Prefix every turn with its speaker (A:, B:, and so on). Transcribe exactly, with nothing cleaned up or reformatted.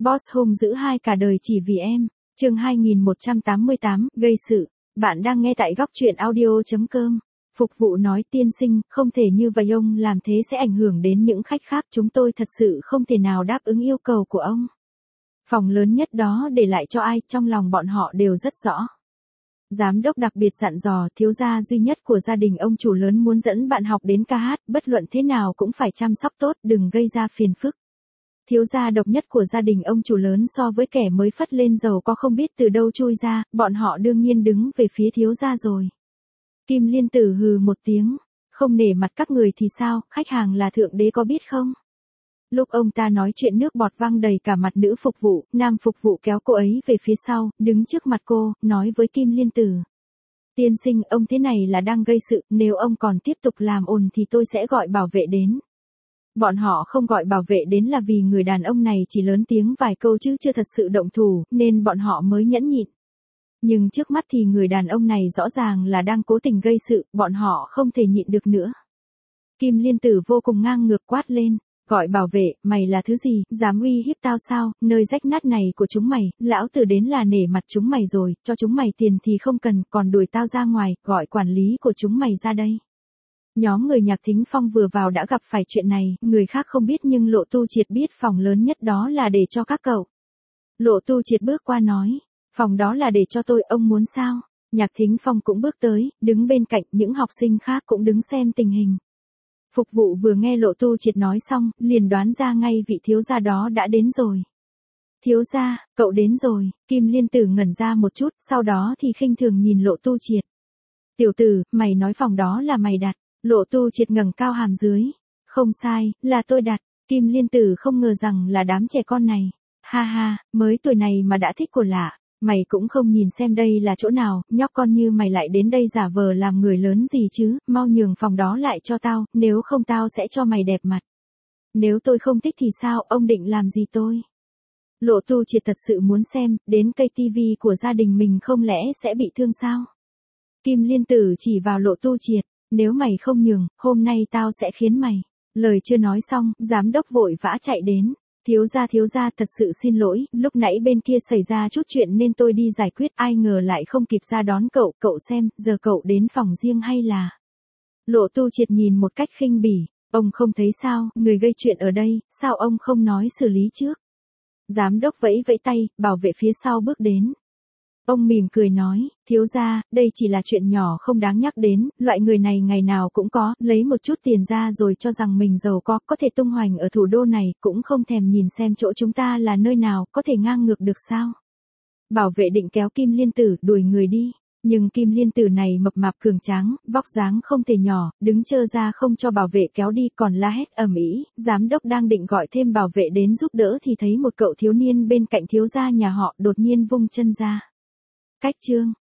A: Boss hung dữ hai cả đời chỉ vì em. Chương hai nghìn một trăm tám mươi tám, gây sự. Bạn đang nghe tại góc truyện audio chấm com. Phục vụ nói tiên sinh, không thể như vậy, ông làm thế sẽ ảnh hưởng đến những khách khác, chúng tôi thật sự không thể nào đáp ứng yêu cầu của ông. Phòng lớn nhất đó để lại cho ai, trong lòng bọn họ đều rất rõ. Giám đốc đặc biệt dặn dò, thiếu gia duy nhất của gia đình ông chủ lớn muốn dẫn bạn học đến ca hát, bất luận thế nào cũng phải chăm sóc tốt, đừng gây ra phiền phức. Thiếu gia độc nhất của gia đình ông chủ lớn so với kẻ mới phất lên dầu có không biết từ đâu chui ra, bọn họ đương nhiên đứng về phía thiếu gia rồi. Kim Liên Tử hừ một tiếng, không nể mặt các người thì sao, khách hàng là thượng đế có biết không? Lúc ông ta nói chuyện nước bọt văng đầy cả mặt nữ phục vụ, nam phục vụ kéo cô ấy về phía sau, đứng trước mặt cô, nói với Kim Liên Tử. Tiên sinh, ông thế này là đang gây sự, nếu ông còn tiếp tục làm ồn thì tôi sẽ gọi bảo vệ đến. Bọn họ không gọi bảo vệ đến là vì người đàn ông này chỉ lớn tiếng vài câu chứ chưa thật sự động thủ, nên bọn họ mới nhẫn nhịn. Nhưng trước mắt thì người đàn ông này rõ ràng là đang cố tình gây sự, bọn họ không thể nhịn được nữa. Kim Liên Tử vô cùng ngang ngược quát lên, gọi bảo vệ, mày là thứ gì, dám uy hiếp tao sao, nơi rách nát này của chúng mày, lão tử đến là nể mặt chúng mày rồi, cho chúng mày tiền thì không cần, còn đuổi tao ra ngoài, gọi quản lý của chúng mày ra đây. Nhóm người Nhạc Thính Phong vừa vào đã gặp phải chuyện này, người khác không biết nhưng Lộ Tu Triệt biết phòng lớn nhất đó là để cho các cậu. Lộ Tu Triệt bước qua nói, phòng đó là để cho tôi, ông muốn sao? Nhạc Thính Phong cũng bước tới, đứng bên cạnh, những học sinh khác cũng đứng xem tình hình. Phục vụ vừa nghe Lộ Tu Triệt nói xong, liền đoán ra ngay vị thiếu gia đó đã đến rồi. Thiếu gia, cậu đến rồi, Kim Liên Tử ngẩn ra một chút, sau đó thì khinh thường nhìn Lộ Tu Triệt. Tiểu tử, mày nói phòng đó là mày đặt. Lộ Tu Triệt ngẩng cao hàm dưới. Không sai, là tôi đặt. Kim Liên Tử không ngờ rằng là đám trẻ con này. Ha ha, mới tuổi này mà đã thích của lạ. Mày cũng không nhìn xem đây là chỗ nào, nhóc con như mày lại đến đây giả vờ làm người lớn gì chứ, mau nhường phòng đó lại cho tao, nếu không tao sẽ cho mày đẹp mặt. Nếu tôi không thích thì sao, ông định làm gì tôi? Lộ Tu Triệt thật sự muốn xem, đến cây tivi của gia đình mình không lẽ sẽ bị thương sao? Kim Liên Tử chỉ vào Lộ Tu Triệt. Nếu mày không nhường, hôm nay tao sẽ khiến mày. Lời chưa nói xong, giám đốc vội vã chạy đến. Thiếu gia thiếu gia thật sự xin lỗi, lúc nãy bên kia xảy ra chút chuyện nên tôi đi giải quyết, ai ngờ lại không kịp ra đón cậu, cậu xem, giờ cậu đến phòng riêng hay là... Lộ Tu Triệt nhìn một cách khinh bỉ, ông không thấy sao, người gây chuyện ở đây, sao ông không nói xử lý trước? Giám đốc vẫy vẫy tay, bảo vệ phía sau bước đến. Ông mỉm cười nói, thiếu gia, đây chỉ là chuyện nhỏ không đáng nhắc đến, loại người này ngày nào cũng có, lấy một chút tiền ra rồi cho rằng mình giàu có, có thể tung hoành ở thủ đô này, cũng không thèm nhìn xem chỗ chúng ta là nơi nào, có thể ngang ngược được sao? Bảo vệ định kéo Kim Liên Tử, đuổi người đi, nhưng Kim Liên Tử này mập mạp cường tráng, vóc dáng không thể nhỏ, đứng trơ ra không cho bảo vệ kéo đi, còn la hét ầm ĩ. Giám đốc đang định gọi thêm bảo vệ đến giúp đỡ thì thấy một cậu thiếu niên bên cạnh thiếu gia nhà họ đột nhiên vung chân ra. Cách chương